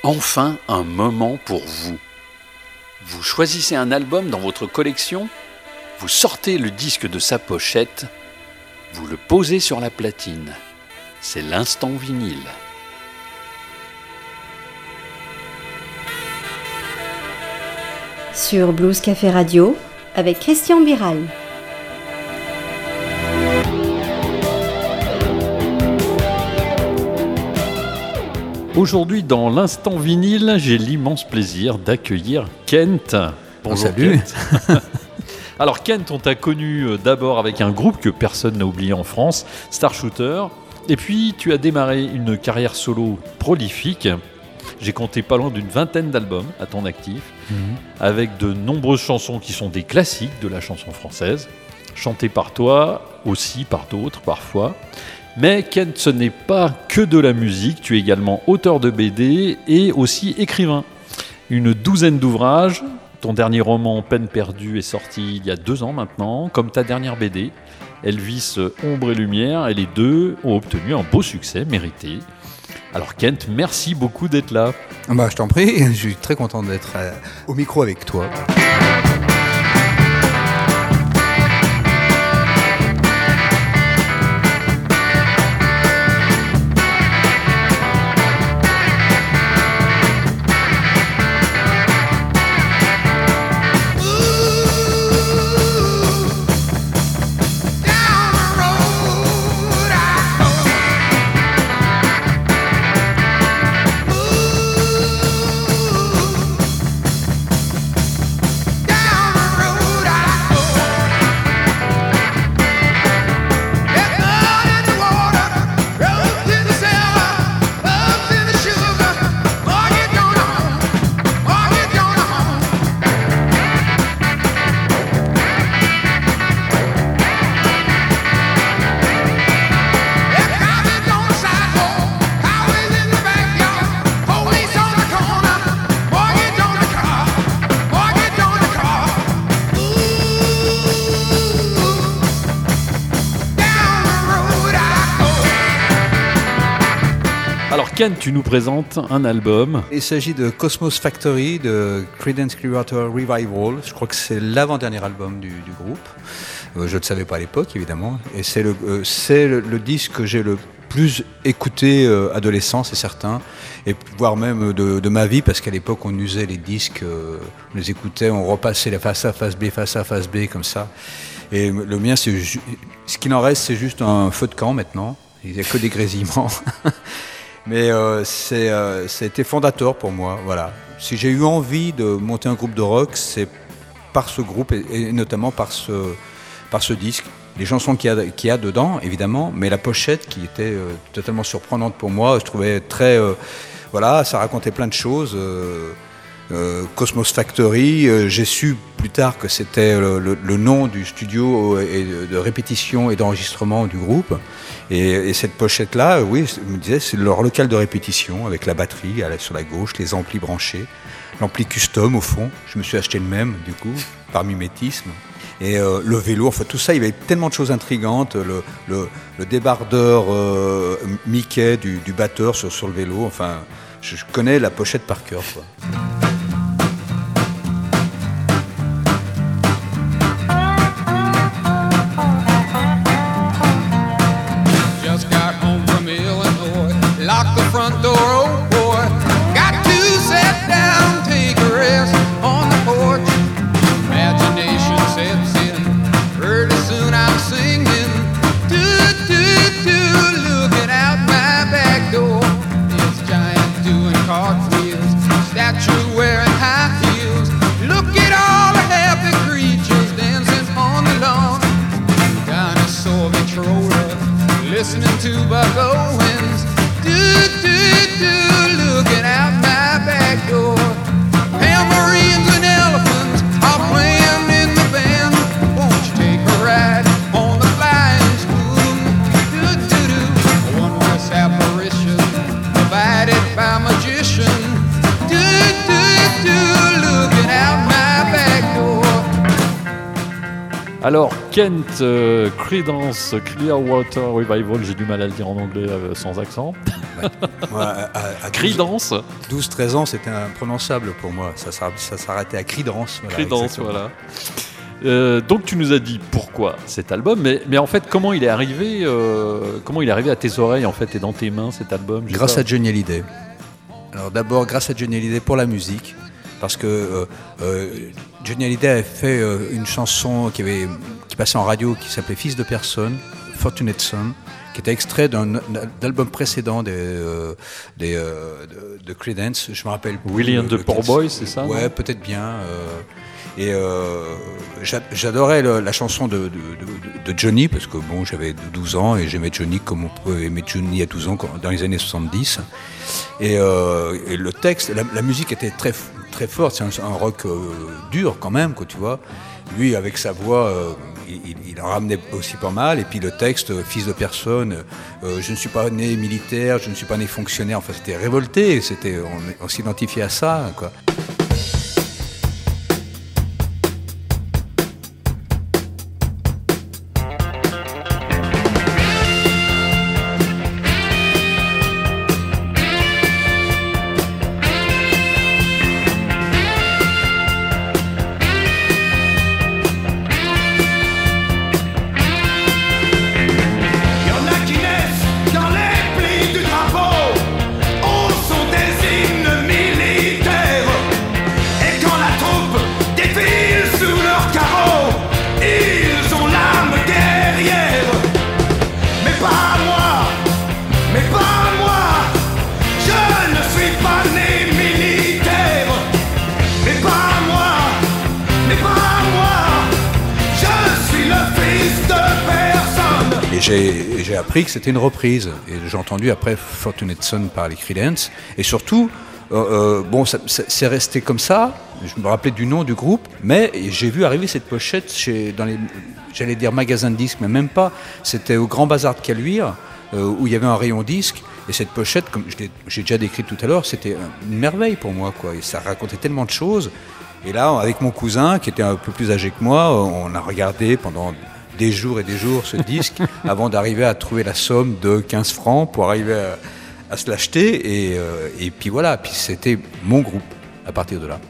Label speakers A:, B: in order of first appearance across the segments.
A: enfin un moment pour vous. Vous choisissez un album dans votre collection, vous sortez le disque de sa pochette, vous le posez sur la platine. C'est l'instant vinyle.
B: Sur Blues Café Radio, avec Christian Biral.
C: Aujourd'hui, dans l'instant vinyle, j'ai l'immense plaisir d'accueillir Kent.
D: Bonjour. Salut.
C: Kent. Alors Kent, on t'a connu d'abord avec un groupe que personne n'a oublié en France, Star Shooter. Et puis, tu as démarré une carrière solo prolifique. J'ai compté pas loin d'une 20aine d'albums à ton actif, avec de nombreuses chansons qui sont des classiques de la chanson française, chantées par toi, aussi par d'autres parfois. Mais Kent, ce n'est pas que de la musique, tu es également auteur de BD et aussi écrivain. Une douzaine d'ouvrages, ton dernier roman Peine perdue est sorti il y a 2 ans maintenant, comme ta dernière BD, Elvis, Ombre et Lumière, et les deux ont obtenu un beau succès mérité. Alors Kent, merci beaucoup d'être là.
D: Je t'en prie, je suis très content d'être au micro avec toi.
C: Kent, tu nous présentes un album.
D: Il s'agit de Cosmos Factory de Creedence Clearwater Revival. Je crois que c'est l'avant-dernier album du groupe. Je ne le savais pas à l'époque, évidemment. Et c'est le disque que j'ai le plus écouté adolescent, c'est certain. Et voire même de ma vie, parce qu'à l'époque, on usait les disques, on les écoutait, on repassait la face A, face B, comme ça. Et le mien, ce qu'il en reste, c'est juste un feu de camp maintenant. Il n'y a que des grésillements. Mais ça a été fondateur pour moi, voilà. Si j'ai eu envie de monter un groupe de rock, c'est par ce groupe et notamment par ce disque. Les chansons qu'il y a dedans, évidemment, mais la pochette qui était totalement surprenante pour moi, je trouvais très... ça racontait plein de choses. Cosmos Factory, j'ai su plus tard que c'était le nom du studio et de répétition et d'enregistrement du groupe. Et cette pochette-là, oui, je me disais, c'est leur local de répétition avec la batterie sur la gauche, les amplis branchés, l'ampli custom au fond. Je me suis acheté le même, du coup, par mimétisme. Et le vélo, enfin tout ça, il y avait tellement de choses intrigantes. Le débardeur Mickey du batteur sur le vélo, enfin, je connais la pochette par cœur, quoi.
E: Lock the front door, oh boy. Got to sit down, take a rest on the porch. Imagination sets in. Early soon I'm singing. Looking out my back door. This giant doing cartwheels. Statue wearing high heels. Look at all the happy creatures dancing on the lawn. Dinosaur controller, listening to Buck Owens. Looking out my back door. Tambourines and elephants are playing in the band. Won't you take a ride on the flying spoon? A wondrous apparition provided by magician. Looking out my back door.
C: Alors, Kent, Creedence Clearwater Revival, j'ai du mal à le dire en anglais sans accent.
D: Moi, à
C: Creedence.
D: 12-13 ans, c'était imprononçable pour moi. Ça s'arrêtait à Creedence. Voilà,
C: Creedence,
D: exactement.
C: voilà. Donc tu nous as dit pourquoi cet album, mais en fait comment il est arrivé à tes oreilles en fait et dans tes mains cet album?
D: Grâce à Johnny Hallyday. Alors d'abord grâce à Johnny Hallyday pour la musique, parce que Johnny Hallyday avait fait une chanson qui passait en radio qui s'appelait Fils de personne, Fortunate Son, qui était extrait d'un album précédent de Creedence. Je me rappelle plus.
C: Willie and the Poor Boys, c'est ça?
D: Ouais, peut-être bien. J'adorais la chanson de Johnny, parce que bon, j'avais 12 ans et j'aimais Johnny comme on peut aimer Johnny à 12 ans dans les années 70. Et le texte, la musique était très, très forte, c'est un rock dur quand même, quoi, tu vois. Lui, avec sa voix, il en ramenait aussi pas mal. Et puis le texte, fils de personne, je ne suis pas né militaire, je ne suis pas né fonctionnaire. Enfin, c'était révolté, on s'identifiait à ça, quoi. J'ai appris que c'était une reprise, et j'ai entendu après Fortunate Son par les Creedence, et surtout, bon, c'est resté comme ça, je me rappelais du nom du groupe, mais j'ai vu arriver cette pochette dans les, j'allais dire magasins de disques, mais même pas, c'était au Grand Bazar de Caluire, où il y avait un rayon disque, et cette pochette, comme j'ai déjà décrit tout à l'heure, c'était une merveille pour moi, quoi, et ça racontait tellement de choses, et là, avec mon cousin, qui était un peu plus âgé que moi, on a regardé pendant des jours et des jours ce disque avant d'arriver à trouver la somme de 15 francs pour arriver à se l'acheter et puis voilà, puis c'était mon groupe à partir de là.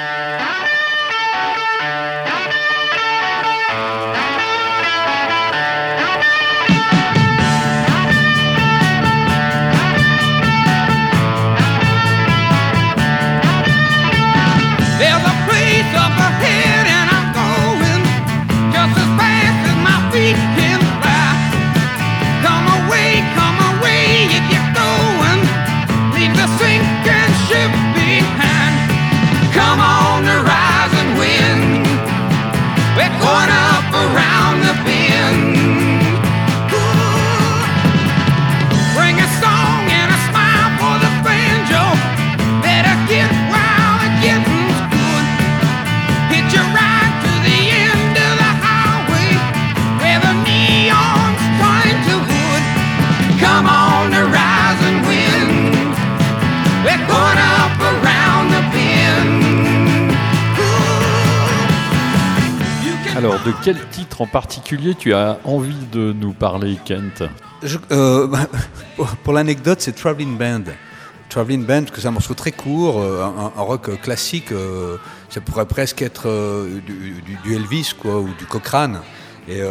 C: Alors, de quel titre en particulier tu as envie de nous parler, Kent?
D: Pour l'anecdote, c'est Traveling Band. Traveling Band, parce que c'est un morceau très court, un rock classique, ça pourrait presque être du Elvis, quoi, ou du Cochrane. Et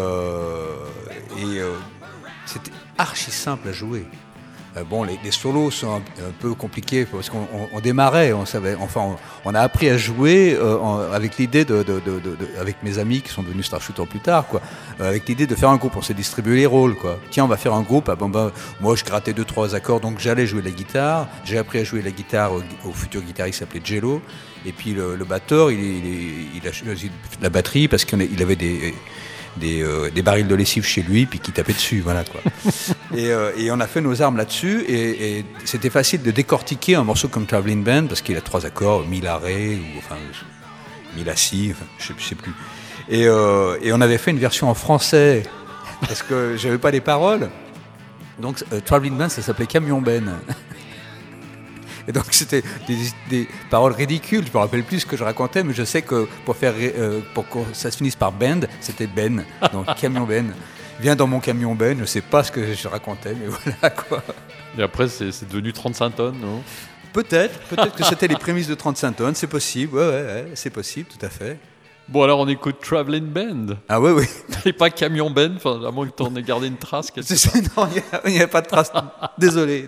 D: c'était archi simple à jouer. Bon, les solos sont un peu compliqués parce qu'on démarrait, on a appris à jouer avec l'idée avec mes amis qui sont devenus Star Shooter plus tard, quoi, avec l'idée de faire un groupe. On s'est distribué les rôles, quoi. Tiens, on va faire un groupe. Moi, je grattais 2-3 accords, donc j'allais jouer la guitare. J'ai appris à jouer la guitare au futur guitariste qui s'appelait Jello. Et puis le batteur, il a choisi la batterie parce qu'il avait des barils de lessive chez lui, puis qui tapaient dessus, voilà, quoi. Et on a fait nos armes là-dessus, et c'était facile de décortiquer un morceau comme Traveling Band, parce qu'il a 3 accords, mi la ré, ou enfin mi la si, enfin, je sais plus. Et on avait fait une version en français, parce que j'avais pas les paroles. Donc Traveling Band, ça s'appelait Camion Ben. Et donc c'était des paroles ridicules. Je me rappelle plus ce que je racontais, mais je sais que pour que ça se finisse par band, c'était Ben, donc camion Ben. Viens dans mon camion Ben, je sais pas ce que je racontais, mais voilà quoi.
C: Et après, c'est devenu 35 tonnes, non?
D: Peut-être que c'était les prémices de 35 tonnes, c'est possible, ouais, c'est possible, tout à fait.
C: Bon, alors on écoute Traveling Band.
D: Ah oui.
C: Et pas Camion Ben, enfin, à moins que tu en aies gardé une trace.
D: Non, il n'y a pas de trace. Désolé.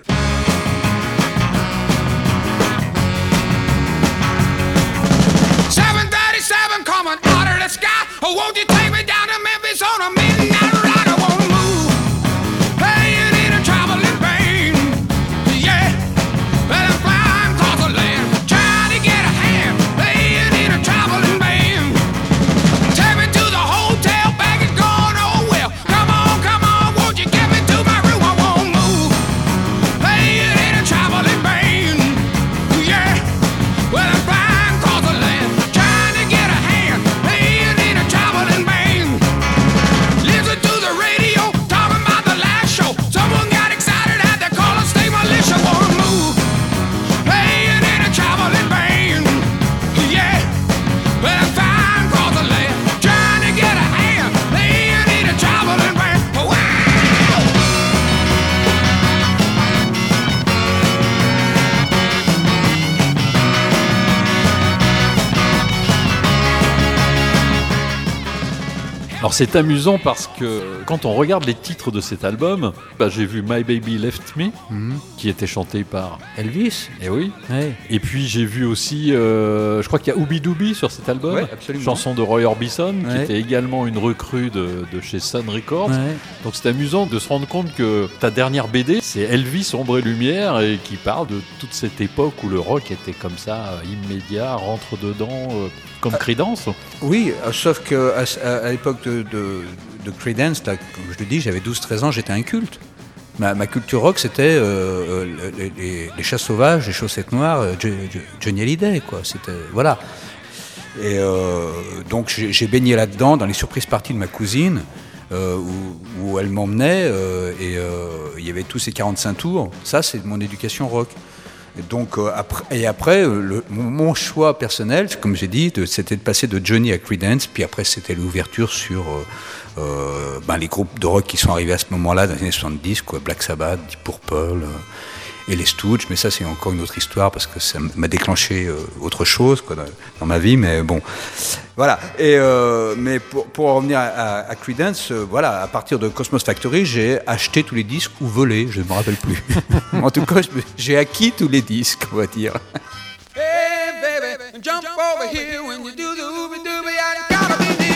E: 737 coming out of the sky. Oh, won't you take me down to Memphis on a midnight ride? I wanna move. Hey, you need a traveling band. Yeah, well, I'm flying across the land, trying to get a hand. Hey, you need a traveling band. Take me to the hotel, bag is gone. Oh well, come on, won't you get me to my room? I won't move. Hey, you need a traveling band. Yeah, well, I'm flying across the land, trying to get a hand. Hey, you need a traveling band. Listen to the radio, talking about the last show. Someone got excited, had to call and stay militia. Wanna move. Hey, you need a traveling band. Yeah, well, I'm flying across the land, trying to get a hand. Hey, you need a traveling band. Wow!
C: Alors c'est amusant parce que quand on regarde les titres de cet album, j'ai vu My Baby Left Me, qui était chanté par
D: Elvis.
C: Eh oui.
D: Ouais.
C: Et puis j'ai vu aussi, je crois qu'il y a Ooby Dooby sur cet album,
D: Ouais, absolument.
C: chanson de Roy Orbison, qui
D: Ouais.
C: était également une recrue de chez Sun Records.
D: Ouais.
C: Donc c'est amusant de se rendre compte que ta dernière BD, c'est Elvis Ombre et Lumière, et qui parle de toute cette époque où le rock était comme ça, immédiat, rentre dedans, comme Creedence.
D: Oui, sauf qu'à l'époque de Creedence, là, comme je le dis, j'avais 12-13 ans, j'étais inculte. Ma culture rock, c'était les chats sauvages, les chaussettes noires, Johnny Hallyday, quoi. C'était, voilà. Et donc j'ai baigné là-dedans, dans les surprises parties de ma cousine, où elle m'emmenait, et il y avait tous ces 45 tours. Ça, c'est mon éducation rock. Et donc après, mon choix personnel, comme j'ai dit, c'était de passer de Johnny à Creedence, puis après c'était l'ouverture sur les groupes de rock qui sont arrivés à ce moment-là, dans les années 70, quoi, Black Sabbath, Deep Purple et les Stooges, mais ça c'est encore une autre histoire parce que ça m'a déclenché autre chose, quoi, dans ma vie, mais bon, voilà. Et mais pour en revenir à Creedence, voilà, à partir de Cosmos Factory, j'ai acheté tous les disques ou volé, je ne me rappelle plus. En tout cas, j'ai acquis tous les disques, on va dire.
E: Hey, baby, jump over here when you do the ooby-dooby. I gotta be near.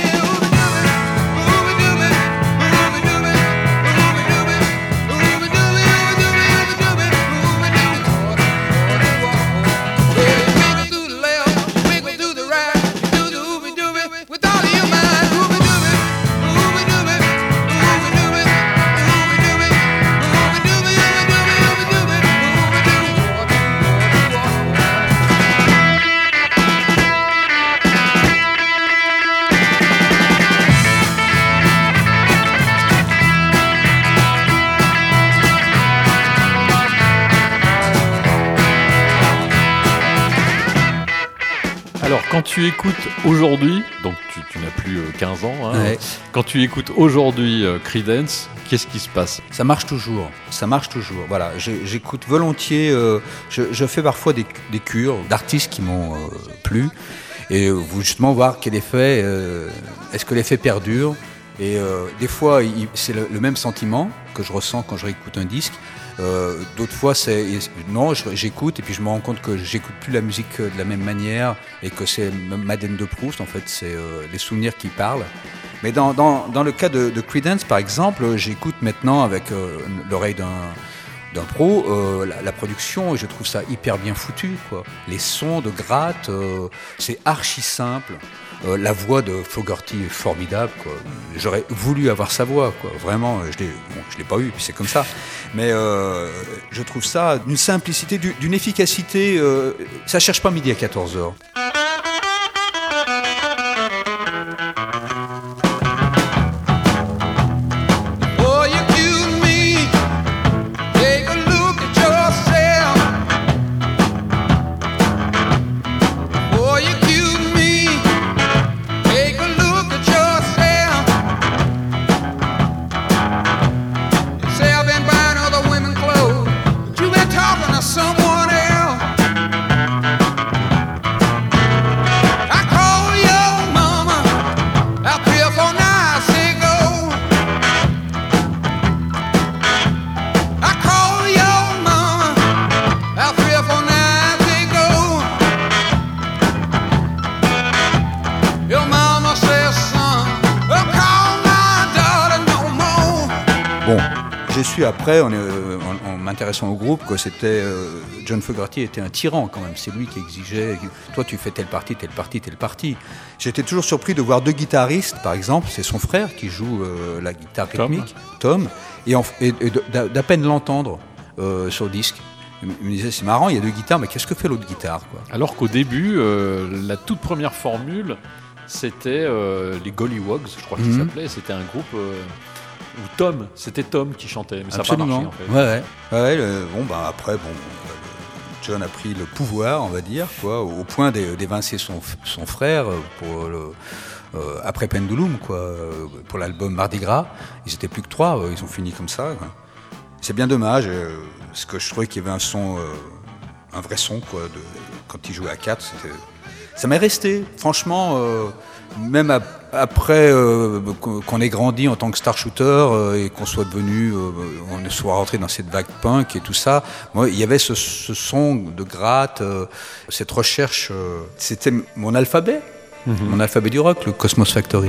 C: Alors, quand tu écoutes aujourd'hui, donc tu n'as plus 15 ans, hein,
D: Ouais.
C: quand tu écoutes aujourd'hui Creedence, qu'est-ce qui se passe?
D: Ça marche toujours, voilà, j'écoute volontiers, je fais parfois des cures d'artistes qui m'ont plu, et justement voir quel effet, est-ce que l'effet perdure, et des fois c'est le même sentiment que je ressens quand je réécoute un disque, d'autres fois j'écoute et puis je me rends compte que j'écoute plus la musique de la même manière et que c'est Madeleine de Proust, en fait c'est les souvenirs qui parlent. Mais dans le cas de Creedence par exemple, j'écoute maintenant avec l'oreille d'un pro la production, et je trouve ça hyper bien foutu, quoi. Les sons de gratte, c'est archi simple. La voix de Fogerty est formidable, quoi. J'aurais voulu avoir sa voix, quoi. Vraiment, je l'ai pas eu, puis c'est comme ça. Mais je trouve ça d'une simplicité, d'une efficacité. Ça cherche pas midi à 14h.
E: Oh, you cute me. Take a look at yourself.
D: Bon, j'ai su après, en m'intéressant au groupe, que c'était John Fogerty était un tyran quand même. C'est lui qui exigeait, toi tu fais telle partie, telle partie, telle partie. J'étais toujours surpris de voir deux guitaristes, par exemple, c'est son frère qui joue la guitare rythmique, Tom, et d'à peine l'entendre sur le disque. Il me disait, c'est marrant, il y a deux guitares, mais qu'est-ce que fait l'autre guitare, quoi?
C: Alors qu'au début, la toute première formule, c'était les Gollywogs, je crois qu'ils s'appelaient. C'était un groupe où c'était Tom qui chantait, mais
D: Absolument.
C: Ça n'a pas marché en fait.
D: Après, John a pris le pouvoir, on va dire, quoi, au point d'évincer son frère pour après Pendulum, quoi, pour l'album Mardi Gras. Ils étaient plus que 3, ils ont fini comme ça, quoi. C'est bien dommage, parce que je trouvais qu'il y avait un son, un vrai son, quoi, quand il jouait à 4. Ça m'est resté, franchement, même après qu'on ait grandi en tant que Star Shooter et qu'on soit devenu, on soit rentré dans cette vague punk et tout ça. Moi, il y avait ce son de gratte, cette recherche. C'était mon alphabet du rock, le Cosmos Factory.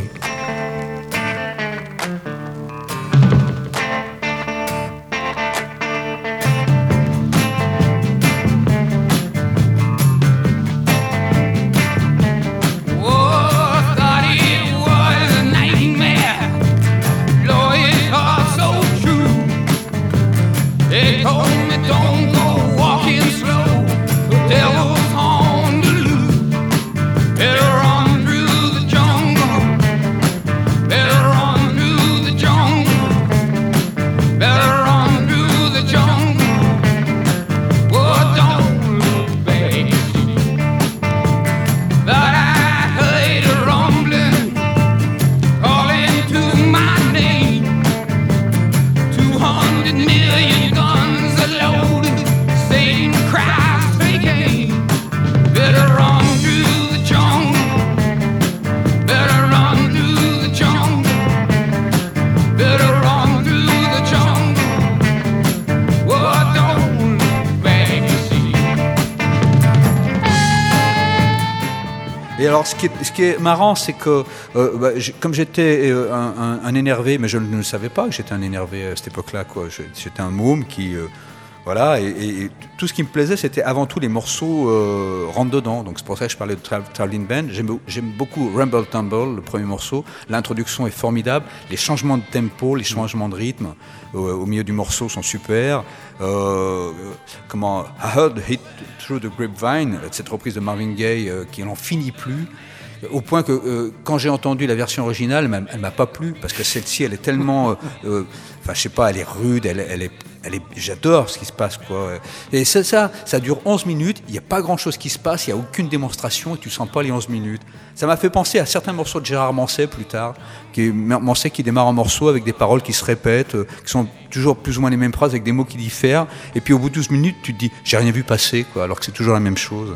D: Ce qui est marrant, c'est que comme j'étais un énervé, mais je ne savais pas que j'étais un énervé à cette époque-là, quoi. J'étais un môme qui... voilà, et tout ce qui me plaisait, c'était avant tout les morceaux rentre-dedans. Donc c'est pour ça que je parlais de Traveling Band. J'aime beaucoup Rumble Tumble, le premier morceau. L'introduction est formidable. Les changements de tempo, les changements de rythme au milieu du morceau sont super. I Heard Hit Through the Grapevine, cette reprise de Marvin Gaye qui n'en finit plus. Au point que quand j'ai entendu la version originale, elle m'a pas plu, parce que celle-ci, elle est tellement... je sais pas, elle est rude, j'adore ce qui se passe, quoi. Et ça dure 11 minutes, il n'y a pas grand-chose qui se passe, il n'y a aucune démonstration, et tu sens pas les 11 minutes. Ça m'a fait penser à certains morceaux de Gérard Manset plus tard, Manset qui démarre en morceau avec des paroles qui se répètent, qui sont toujours plus ou moins les mêmes phrases, avec des mots qui diffèrent, et puis au bout de 12 minutes, tu te dis, j'ai rien vu passer, quoi, alors que c'est toujours la même chose.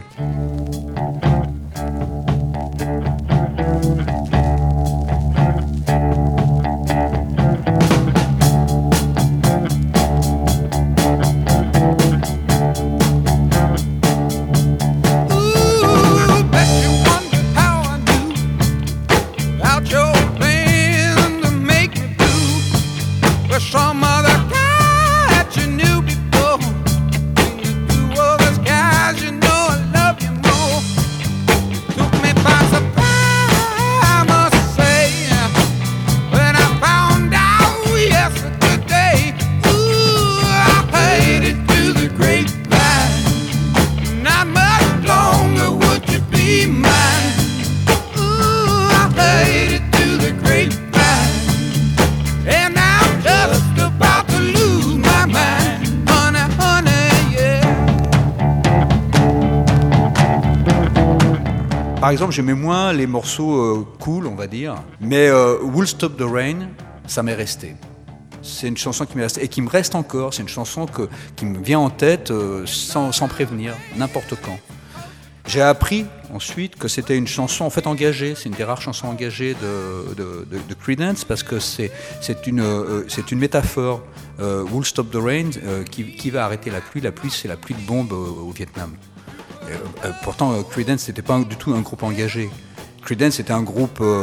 D: Par exemple, j'aimais moins les morceaux cool, on va dire, mais Wool Stop the Rain, ça m'est resté. C'est une chanson qui m'est restée et qui me reste encore. C'est une chanson qui me vient en tête sans prévenir, n'importe quand. J'ai appris ensuite que c'était une chanson en fait engagée. C'est une des rares chansons engagées de Creedence, parce que c'est une métaphore. Wool Stop the Rain, qui va arrêter la pluie. La pluie, c'est la pluie de bombes au Vietnam. Pourtant, Creedence n'était pas du tout un groupe engagé. Creedence était un groupe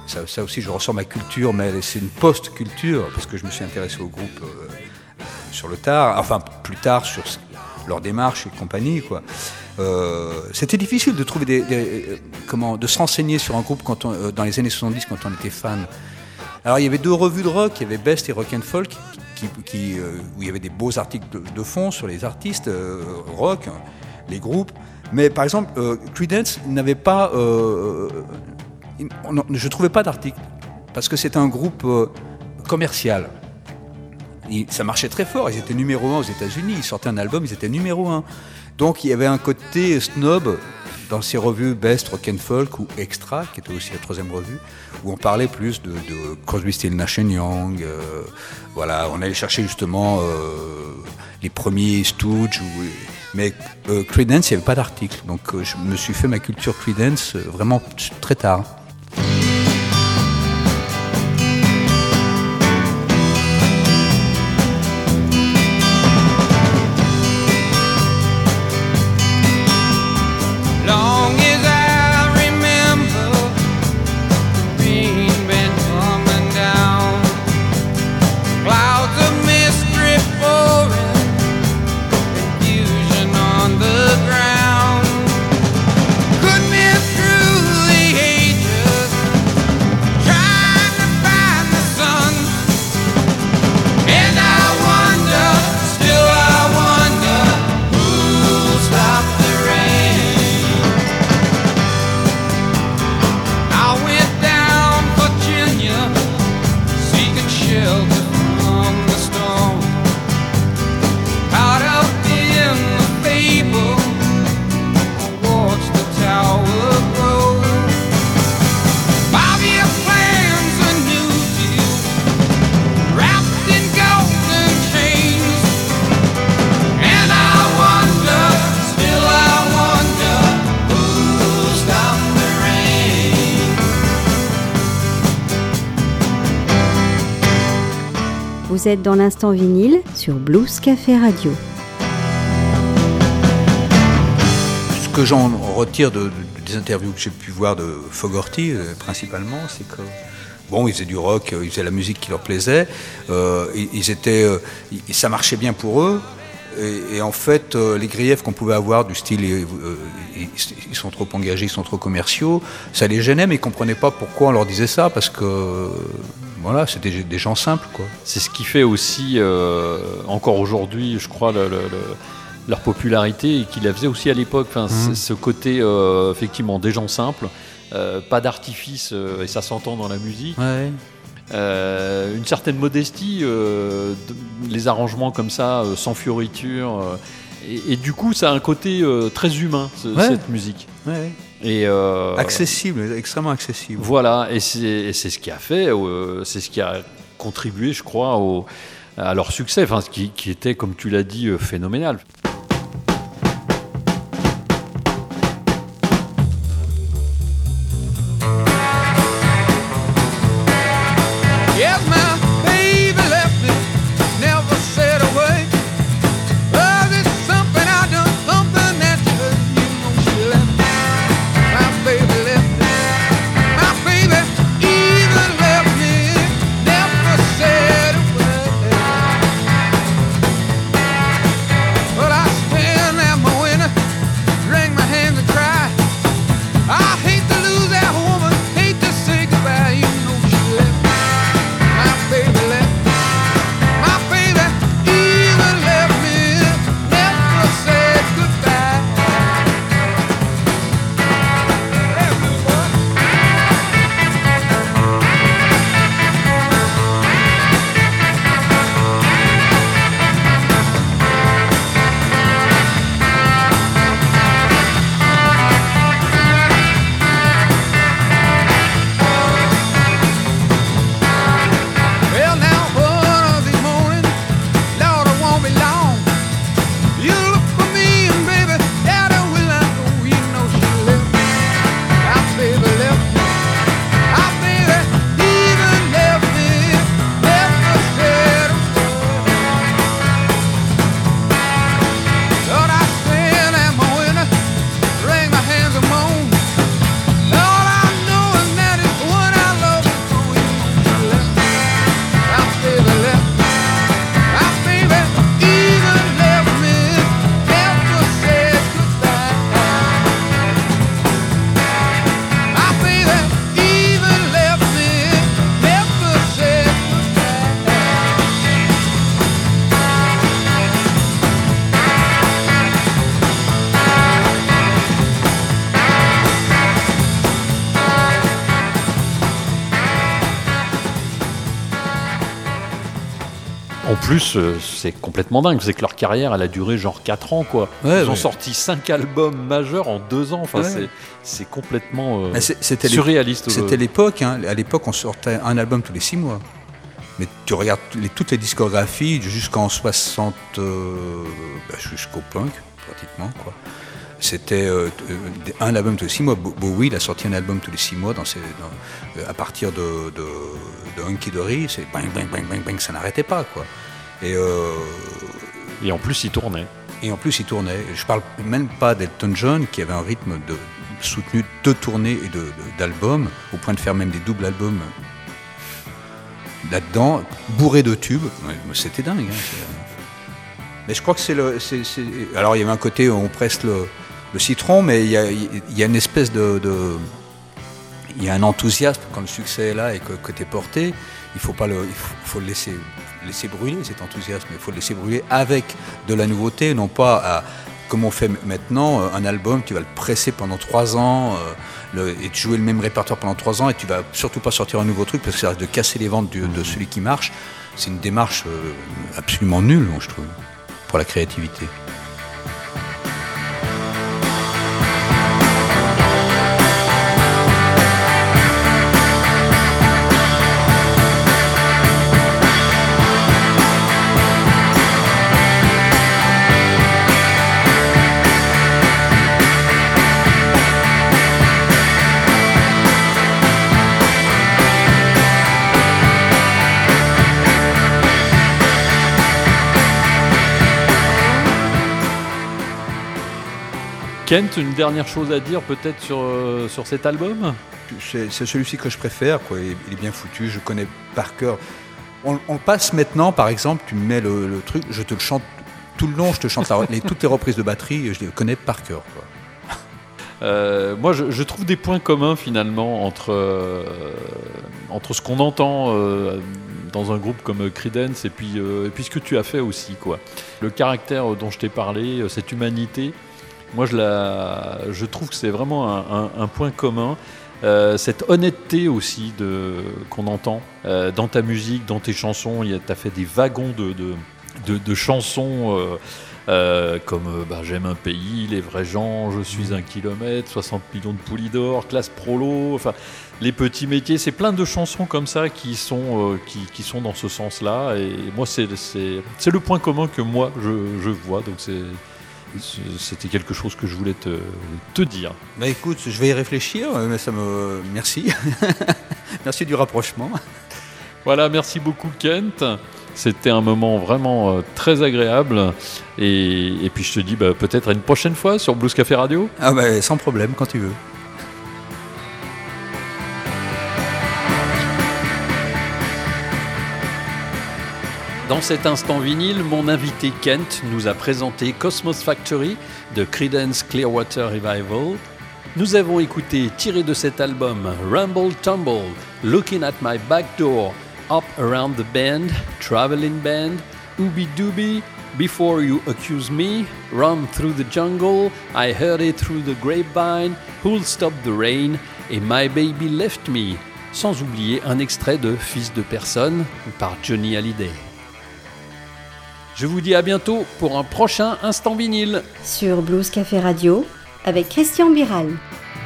D: ça aussi, je ressens ma culture, mais c'est une post-culture, parce que je me suis intéressé au groupe sur le tard, enfin plus tard sur leur démarche et compagnie, quoi. C'était difficile de trouver de se renseigner sur un groupe dans les années 70 quand on était fan. Alors il y avait 2 revues de rock, il y avait Best et Rock and Folk, où il y avait des beaux articles de fond sur les artistes rock, les groupes. Mais par exemple, Creedence n'avait pas... je ne trouvais pas d'article, parce que c'était un groupe commercial. Ça marchait très fort, ils étaient numéro 1 aux États-Unis, ils sortaient un album, ils étaient numéro 1. Donc il y avait un côté snob dans ces revues Best, Rock and Folk ou Extra, qui était aussi la 3e revue, où on parlait plus de Crosby, Stills, Nash & Young. Voilà, on allait chercher justement les premiers Stooges. Mais Creedence, il n'y avait pas d'article. Donc je me suis fait ma culture Creedence vraiment très tard.
B: Vous êtes dans l'instant vinyle sur Blues Café Radio.
D: Ce que j'en retire des interviews que j'ai pu voir de Fogerty, principalement, c'est que bon, ils faisaient du rock, ils faisaient la musique qui leur plaisait, ça marchait bien pour eux. Et en fait, les griefs qu'on pouvait avoir du style ils sont trop engagés, ils sont trop commerciaux, ça les gênait, mais ils ne comprenaient pas pourquoi on leur disait ça, parce que voilà, c'était des gens simples, quoi.
C: C'est ce qui fait aussi, encore aujourd'hui, je crois, leur popularité, et qu'ils la faisaient aussi à l'époque. Enfin, ce côté, effectivement, des gens simples, pas d'artifice, et ça s'entend dans la musique.
D: Ouais.
C: Une certaine modestie, les arrangements comme ça, sans fioriture, et du coup ça a un côté très humain, cette musique.
D: Ouais.
C: Et
D: accessible, extrêmement accessible.
C: Voilà, et c'est ce qui a fait, c'est ce qui a contribué, je crois, à leur succès, enfin, qui était, comme tu l'as dit, phénoménal.
E: But I
C: En plus, c'est complètement dingue. C'est que leur carrière, elle a duré genre 4 ans, quoi.
D: Ouais,
C: Ils ont
D: ouais.
C: sorti 5 albums majeurs en 2 ans. Enfin,
D: Ouais.
C: c'est complètement
D: Mais c'était
C: surréaliste.
D: C'était l'époque. Hein. À l'époque, on sortait un album tous les 6 mois. Mais tu regardes toutes les discographies jusqu'en 60, jusqu'au punk, pratiquement, quoi. C'était un album tous les 6 mois. Bowie, il a sorti un album tous les 6 mois à partir de Hunky Dory. C'est bang, bang, bang, bang, bang, ça n'arrêtait pas, quoi. Et
C: en plus, ils tournaient.
D: je parle même pas d'Elton John, qui avait un rythme soutenu de tournées et d'albums, au point de faire même des doubles albums là-dedans, bourré de tubes. Ouais, c'était dingue. Hein, mais je crois que alors il y avait un côté où on presse le citron, mais il y a une espèce il y a un enthousiasme quand le succès est là et que t'es porté. Il faut le laisser brûler, cet enthousiasme. Il faut le laisser brûler avec de la nouveauté, non pas comme on fait maintenant, un album, tu vas le presser pendant 3 ans et tu jouer le même répertoire pendant 3 ans et tu vas surtout pas sortir un nouveau truc parce que ça risque de casser les ventes de celui qui marche. C'est une démarche absolument nulle, je trouve, pour la créativité.
C: Kent, une dernière chose à dire peut-être sur cet album ?
D: C'est celui-ci que je préfère, quoi. Il est bien foutu, je connais par cœur. On passe maintenant, par exemple, tu me mets le truc, je te le chante tout le long, je te chante toutes les reprises de batterie, je les connais par cœur, quoi.
C: Moi, je trouve des points communs finalement entre ce qu'on entend dans un groupe comme Creedence et puis ce que tu as fait aussi, quoi. Le caractère dont je t'ai parlé, cette humanité, moi je trouve que c'est vraiment un point commun. Cette honnêteté aussi qu'on entend dans ta musique, dans tes chansons. Tu as fait des wagons de chansons comme J'aime un pays, Les vrais gens, Je suis un kilomètre, 60 millions de poulies d'or, Classe Prolo, enfin Les petits métiers. C'est plein de chansons comme ça qui sont dans ce sens-là. Et moi, c'est le point commun que moi je vois. Donc c'était quelque chose que je voulais te dire.
D: Bah écoute, je vais y réfléchir, mais merci. Merci du rapprochement.
C: Voilà, merci beaucoup Kent. C'était un moment vraiment très agréable. Et puis je te dis peut-être à une prochaine fois sur Blues Café Radio.
D: Ah bah sans problème, quand tu veux.
A: Dans cet instant vinyle, mon invité Kent nous a présenté Cosmos Factory de Creedence Clearwater Revival. Nous avons écouté, tiré de cet album, Rumble Tumble, Looking at My Back Door, Up Around the Bend, Traveling Band, Ooby Dooby, Before You Accuse Me, Run Through the Jungle, I Heard It Through the Grapevine, Who'll Stop the Rain et My Baby Left Me, sans oublier un extrait de Fils de personne par Johnny Hallyday. Je vous dis à bientôt pour un prochain Instant Vinyle.
B: Sur Blues Café Radio avec Christian Biral.